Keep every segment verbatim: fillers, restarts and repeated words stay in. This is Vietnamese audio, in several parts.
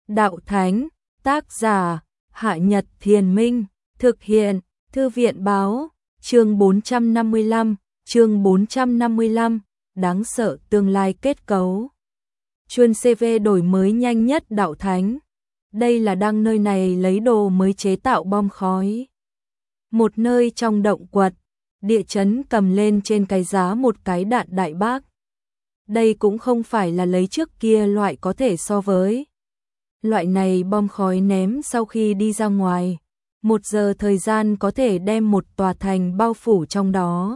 Đạo Thánh, tác giả, Hạ Nhật Thiền Minh, thực hiện, Thư viện báo, chương bốn trăm năm mươi lăm, chương bốn trăm năm mươi lăm, đáng sợ tương lai kết cấu. Chuyên xê vê đổi mới nhanh nhất Đạo Thánh. Đây là đang nơi này lấy đồ mới chế tạo bom khói. Một nơi trong động quật, địa chấn cầm lên trên cái giá một cái đạn đại bác. Đây cũng không phải là lấy trước kia loại có thể so với. Loại này bom khói ném sau khi đi ra ngoài, một giờ thời gian có thể đem một tòa thành bao phủ trong đó.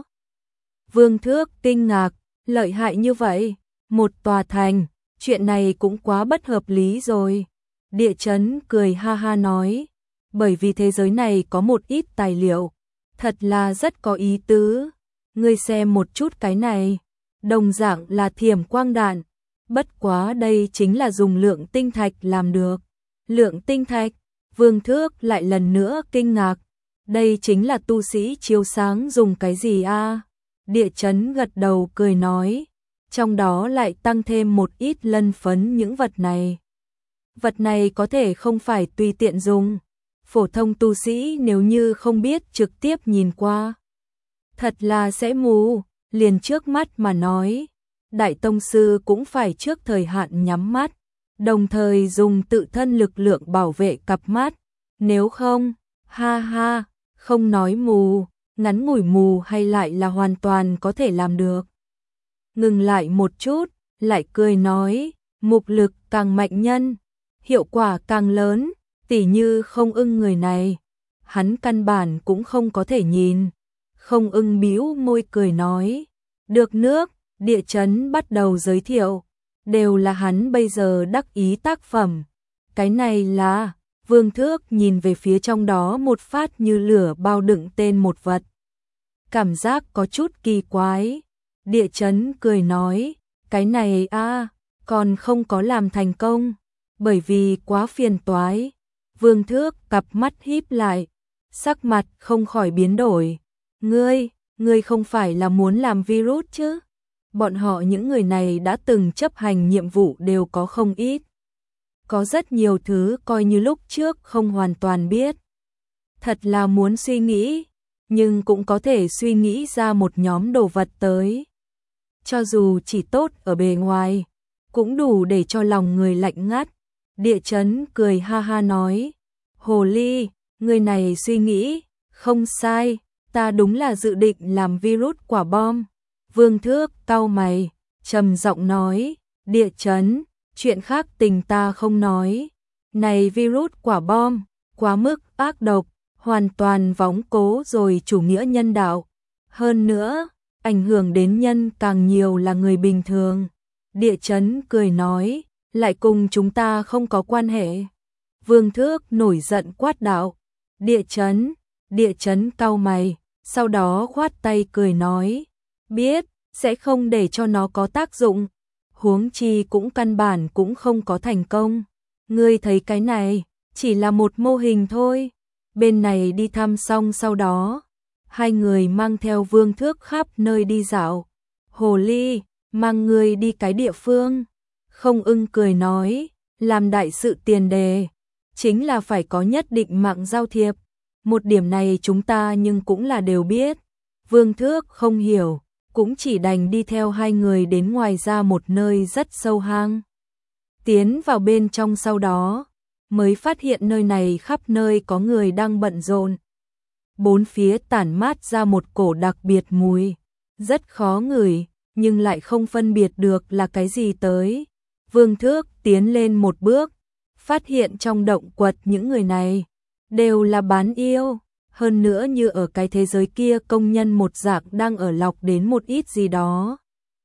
Vương Thước kinh ngạc, lợi hại như vậy, một tòa thành, chuyện này cũng quá bất hợp lý rồi. Địa chấn cười ha ha nói, bởi vì thế giới này có một ít tài liệu, thật là rất có ý tứ. Ngươi xem một chút cái này, đồng dạng là thiểm quang đạn, bất quá đây chính là dùng lượng tinh thạch làm được. Lượng tinh thạch, Vương Thước lại lần nữa kinh ngạc, đây chính là tu sĩ chiếu sáng dùng cái gì a? Địa chấn gật đầu cười nói, trong đó lại tăng thêm một ít lân phấn những vật này. Vật này có thể không phải tùy tiện dùng, phổ thông tu sĩ nếu như không biết trực tiếp nhìn qua, thật là sẽ mù. Liền trước mắt mà nói, Đại Tông Sư cũng phải trước thời hạn nhắm mắt, đồng thời dùng tự thân lực lượng bảo vệ cặp mắt, nếu không, ha ha, không nói mù, ngắn ngủi mù hay lại là hoàn toàn có thể làm được. Ngừng lại một chút, lại cười nói, mục lực càng mạnh nhân, hiệu quả càng lớn, tỉ như Không Ưng người này, hắn căn bản cũng không có thể nhìn. Không Ưng bĩu môi cười nói, được nước, địa chấn bắt đầu giới thiệu, đều là hắn bây giờ đắc ý tác phẩm. Cái này là, Vương Thước nhìn về phía trong đó một phát như lửa bao đựng tên một vật. Cảm giác có chút kỳ quái. Địa chấn cười nói, cái này a còn không có làm thành công, bởi vì quá phiền toái. Vương Thước cặp mắt híp lại, sắc mặt không khỏi biến đổi. Ngươi, ngươi không phải là muốn làm virus chứ? Bọn họ những người này đã từng chấp hành nhiệm vụ đều có không ít. Có rất nhiều thứ coi như lúc trước không hoàn toàn biết. Thật là muốn suy nghĩ, nhưng cũng có thể suy nghĩ ra một nhóm đồ vật tới. Cho dù chỉ tốt ở bề ngoài, cũng đủ để cho lòng người lạnh ngắt. Địa chấn cười ha ha nói, Hồ Ly, người này suy nghĩ, không sai. Ta đúng là dự định làm virus quả bom. Vương Thước cau mày, trầm giọng nói, địa chấn, chuyện khác tình ta không nói. Này virus quả bom, quá mức ác độc, hoàn toàn vóng cố rồi chủ nghĩa nhân đạo. Hơn nữa, ảnh hưởng đến nhân càng nhiều là người bình thường. Địa chấn cười nói, lại cùng chúng ta không có quan hệ. Vương Thước nổi giận quát đạo, địa chấn, địa chấn cau mày. Sau đó khoát tay cười nói, biết, sẽ không để cho nó có tác dụng, huống chi cũng căn bản cũng không có thành công. Ngươi thấy cái này, chỉ là một mô hình thôi. Bên này đi thăm xong sau đó, hai người mang theo Vương Thước khắp nơi đi dạo. Hồ Ly, mang ngươi đi cái địa phương. Không Ưng cười nói, làm đại sự tiền đề, chính là phải có nhất định mạng giao thiệp. Một điểm này chúng ta nhưng cũng là đều biết. Vương Thước không hiểu, cũng chỉ đành đi theo hai người đến ngoài ra một nơi rất sâu hang. Tiến vào bên trong sau đó, mới phát hiện nơi này khắp nơi có người đang bận rộn. Bốn phía tản mát ra một cổ đặc biệt mùi, rất khó ngửi, nhưng lại không phân biệt được là cái gì tới. Vương Thước tiến lên một bước, phát hiện trong động quật những người này đều là bán yêu, hơn nữa như ở cái thế giới kia công nhân một dạng đang ở lọc đến một ít gì đó.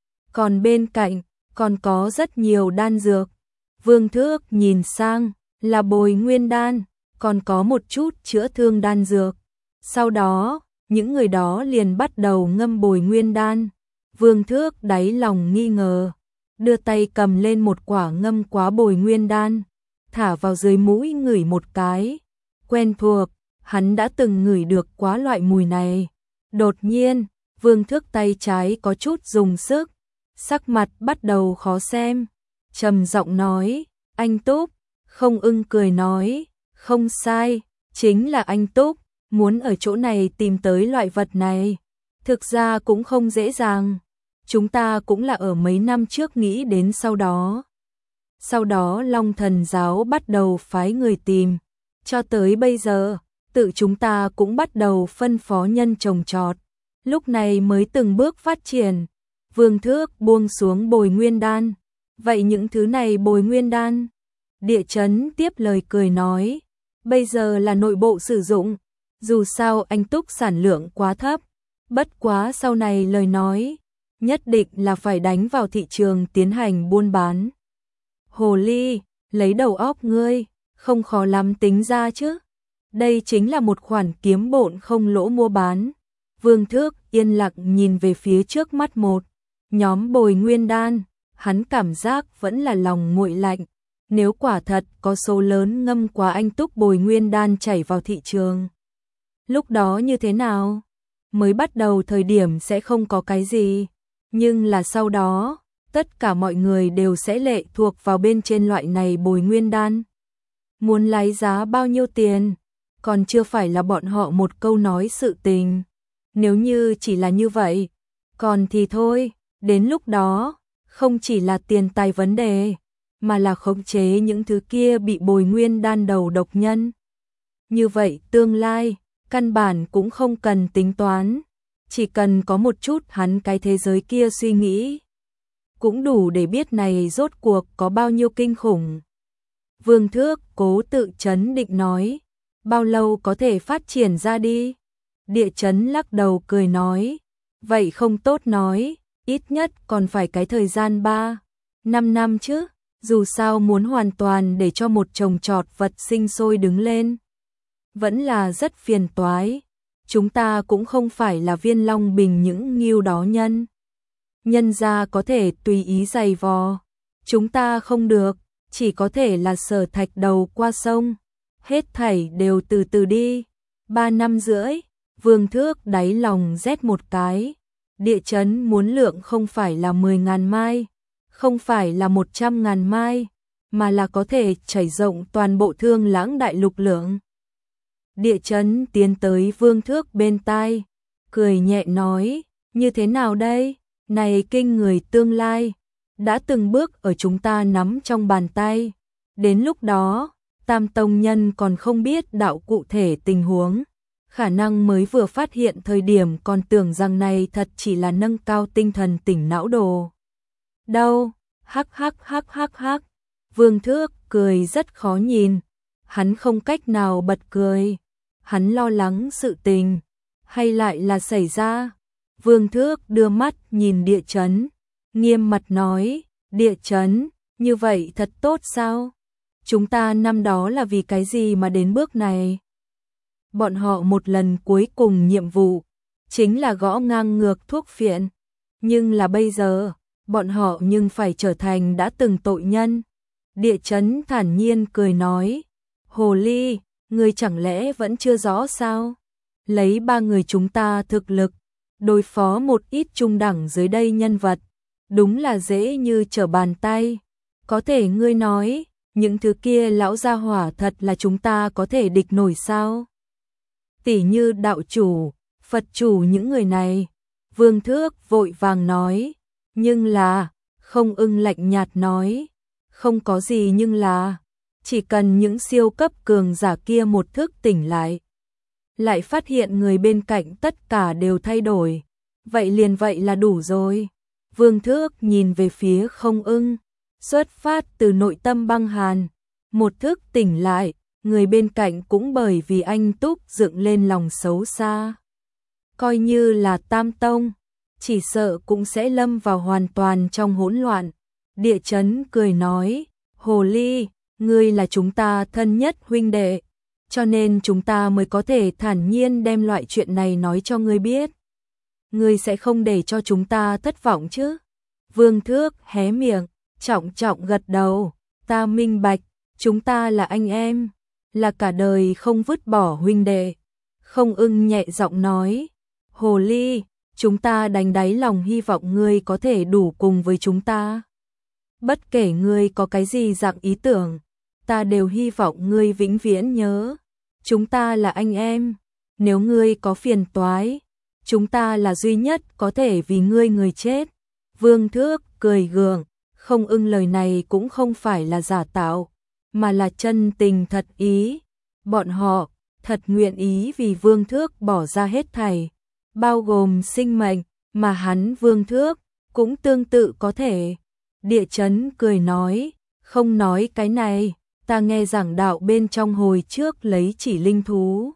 Còn bên cạnh, còn có rất nhiều đan dược. Vương Thước nhìn sang, là bồi nguyên đan, còn có một chút chữa thương đan dược. Sau đó, những người đó liền bắt đầu ngâm bồi nguyên đan. Vương Thước đáy lòng nghi ngờ, đưa tay cầm lên một quả ngâm quá bồi nguyên đan, thả vào dưới mũi ngửi một cái. Quen thuộc, hắn đã từng ngửi được quá loại mùi này. Đột nhiên, Vương Thước tay trái có chút dùng sức, sắc mặt bắt đầu khó xem. Trầm giọng nói, anh Túc, Không Ưng cười nói, không sai, chính là anh Túc, muốn ở chỗ này tìm tới loại vật này. Thực ra cũng không dễ dàng, chúng ta cũng là ở mấy năm trước nghĩ đến sau đó. Sau đó Long Thần Giáo bắt đầu phái người tìm, cho tới bây giờ, tự chúng ta cũng bắt đầu phân phó nhân trồng trọt, lúc này mới từng bước phát triển. Vương Thước buông xuống bồi nguyên đan. Vậy những thứ này bồi nguyên đan? Địa chấn tiếp lời cười nói, bây giờ là nội bộ sử dụng, dù sao anh Túc sản lượng quá thấp, bất quá sau này lời nói, nhất định là phải đánh vào thị trường tiến hành buôn bán. Hồ ly, lấy đầu óc ngươi, không khó lắm tính ra chứ. Đây chính là một khoản kiếm bộn không lỗ mua bán. Vương Thước yên lặng nhìn về phía trước mắt một nhóm bồi nguyên đan, hắn cảm giác vẫn là lòng nguội lạnh. Nếu quả thật có số lớn ngâm quá anh Túc bồi nguyên đan chảy vào thị trường, lúc đó như thế nào? Mới bắt đầu thời điểm sẽ không có cái gì, nhưng là sau đó, tất cả mọi người đều sẽ lệ thuộc vào bên trên loại này bồi nguyên đan. Muốn lấy giá bao nhiêu tiền, còn chưa phải là bọn họ một câu nói sự tình. Nếu như chỉ là như vậy, còn thì thôi, đến lúc đó, không chỉ là tiền tài vấn đề, mà là khống chế những thứ kia bị bồi nguyên đan đầu độc nhân. Như vậy tương lai, căn bản cũng không cần tính toán, chỉ cần có một chút hắn cái thế giới kia suy nghĩ, cũng đủ để biết này rốt cuộc có bao nhiêu kinh khủng. Vương Thước cố tự chấn định nói, bao lâu có thể phát triển ra đi? Địa chấn lắc đầu cười nói, vậy không tốt nói, ít nhất còn phải cái thời gian ba, năm năm chứ, dù sao muốn hoàn toàn để cho một trồng trọt vật sinh sôi đứng lên. Vẫn là rất phiền toái, chúng ta cũng không phải là Viên Long Bình những nghiêu đó nhân. Nhân gia có thể tùy ý giày vò, chúng ta không được, chỉ có thể là Sở Thạch đầu qua sông, hết thảy đều từ từ đi. Ba năm rưỡi, Vương Thước đáy lòng rét một cái, địa chấn muốn lượng không phải là mười ngàn mai, không phải là một trăm ngàn mai, mà là có thể trải rộng toàn bộ Thương Lãng đại lục lượng. Địa chấn tiến tới Vương Thước bên tai, cười nhẹ nói, như thế nào đây? Này kinh người tương lai, đã từng bước ở chúng ta nắm trong bàn tay. Đến lúc đó, Tam Tông Nhân còn không biết đạo cụ thể tình huống. Khả năng mới vừa phát hiện thời điểm còn tưởng rằng này thật chỉ là nâng cao tinh thần tỉnh não đồ. Đâu, hắc hắc hắc hắc hắc, Vương Thước cười rất khó nhìn, hắn không cách nào bật cười, hắn lo lắng sự tình, hay lại là xảy ra. Vương Thước đưa mắt nhìn địa chấn, nghiêm mặt nói, địa chấn, như vậy thật tốt sao? Chúng ta năm đó là vì cái gì mà đến bước này? Bọn họ một lần cuối cùng nhiệm vụ, chính là gõ ngang ngược thuốc phiện. Nhưng là bây giờ, bọn họ nhưng phải trở thành đã từng tội nhân. Địa chấn thản nhiên cười nói, Hồ ly, ngươi chẳng lẽ vẫn chưa rõ sao? Lấy ba người chúng ta thực lực, đối phó một ít trung đẳng dưới đây nhân vật, đúng là dễ như trở bàn tay. Có thể ngươi nói, những thứ kia lão gia hỏa thật là chúng ta có thể địch nổi sao? Tỷ như đạo chủ, Phật chủ những người này. Vương Thước vội vàng nói, nhưng là, Không Ưng lạnh nhạt nói, không có gì nhưng là, chỉ cần những siêu cấp cường giả kia một thức tỉnh lại, lại phát hiện người bên cạnh tất cả đều thay đổi, vậy liền vậy là đủ rồi. Vương Thước nhìn về phía Không Ưng, xuất phát từ nội tâm băng hàn, một thức tỉnh lại, người bên cạnh cũng bởi vì anh Túc dựng lên lòng xấu xa. Coi như là Tam Tông, chỉ sợ cũng sẽ lâm vào hoàn toàn trong hỗn loạn. Địa chấn cười nói, Hồ ly, ngươi là chúng ta thân nhất huynh đệ, cho nên chúng ta mới có thể thản nhiên đem loại chuyện này nói cho ngươi biết. Ngươi sẽ không để cho chúng ta thất vọng chứ? Vương Thước hé miệng, trọng trọng gật đầu, ta minh bạch, chúng ta là anh em, là cả đời không vứt bỏ huynh đệ. Không Ưng nhẹ giọng nói, Hồ ly, chúng ta đánh đáy lòng hy vọng ngươi có thể đủ cùng với chúng ta. Bất kể ngươi có cái gì dạng ý tưởng, ta đều hy vọng ngươi vĩnh viễn nhớ. Chúng ta là anh em, nếu ngươi có phiền toái, chúng ta là duy nhất có thể vì ngươi người chết. Vương Thước cười gượng, Không Ưng lời này cũng không phải là giả tạo, mà là chân tình thật ý. Bọn họ thật nguyện ý vì Vương Thước bỏ ra hết thảy, bao gồm sinh mệnh, mà hắn Vương Thước cũng tương tự có thể. Địa Chấn cười nói, không nói cái này, ta nghe giảng đạo bên trong hồi trước lấy chỉ linh thú.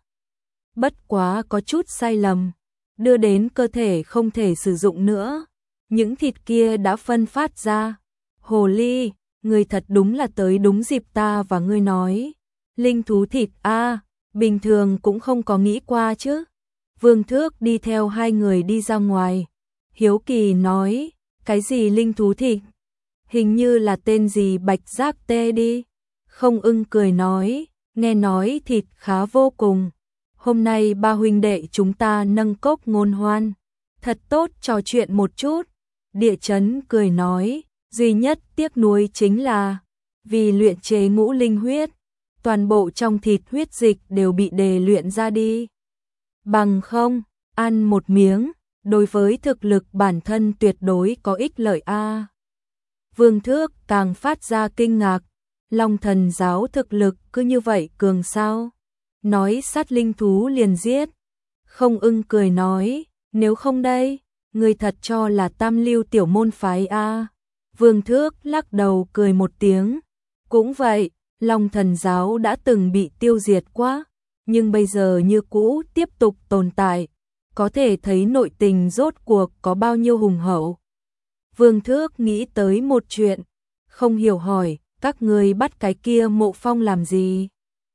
Bất quá có chút sai lầm, đưa đến cơ thể không thể sử dụng nữa. Những thịt kia đã phân phát ra. Hồ ly, người thật đúng là tới đúng dịp ta và ngươi nói. Linh thú thịt a, bình thường cũng không có nghĩ qua chứ. Vương Thước đi theo hai người đi ra ngoài. Hiếu kỳ nói, cái gì linh thú thịt? Hình như là tên gì bạch giác tê đi. Không Ưng cười nói, nghe nói thịt khá vô cùng. Hôm nay ba huynh đệ chúng ta nâng cốc ngôn hoan, thật tốt trò chuyện một chút. Địa Chấn cười nói, duy nhất tiếc nuối chính là vì luyện chế ngũ linh huyết, toàn bộ trong thịt huyết dịch đều bị đề luyện ra đi. Bằng không, ăn một miếng, đối với thực lực bản thân tuyệt đối có ích lợi a. Vương Thước càng phát ra kinh ngạc, Long Thần giáo thực lực cứ như vậy cường sao? Nói sát linh thú liền giết. Không Ưng cười nói, nếu không đây, người thật cho là tam lưu tiểu môn phái a. Vương Thước lắc đầu cười một tiếng, cũng vậy, Long Thần giáo đã từng bị tiêu diệt quá, nhưng bây giờ như cũ tiếp tục tồn tại, có thể thấy nội tình rốt cuộc có bao nhiêu hùng hậu. Vương Thước nghĩ tới một chuyện, không hiểu hỏi, các người bắt cái kia Mộ Phong làm gì?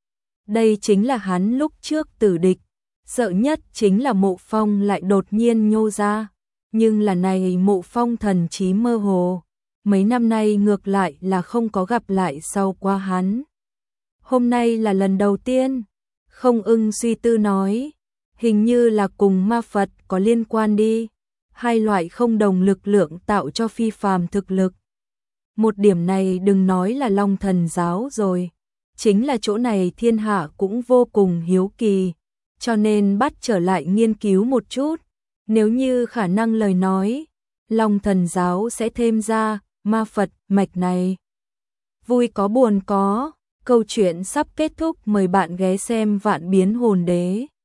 Đây chính là hắn lúc trước tử địch, sợ nhất chính là Mộ Phong lại đột nhiên nhô ra, nhưng là này Mộ Phong thần trí mơ hồ, mấy năm nay ngược lại là không có gặp lại sau qua hắn. Hôm nay là lần đầu tiên. Không Ưng suy tư nói, hình như là cùng ma Phật có liên quan đi, hai loại không đồng lực lượng tạo cho phi phàm thực lực. Một điểm này đừng nói là Long Thần giáo rồi, chính là chỗ này thiên hạ cũng vô cùng hiếu kỳ, cho nên bắt trở lại nghiên cứu một chút. Nếu như khả năng lời nói, Long Thần giáo sẽ thêm ra ma Phật mạch này. Vui có buồn có, câu chuyện sắp kết thúc, mời bạn ghé xem Vạn Biến Hồn Đế.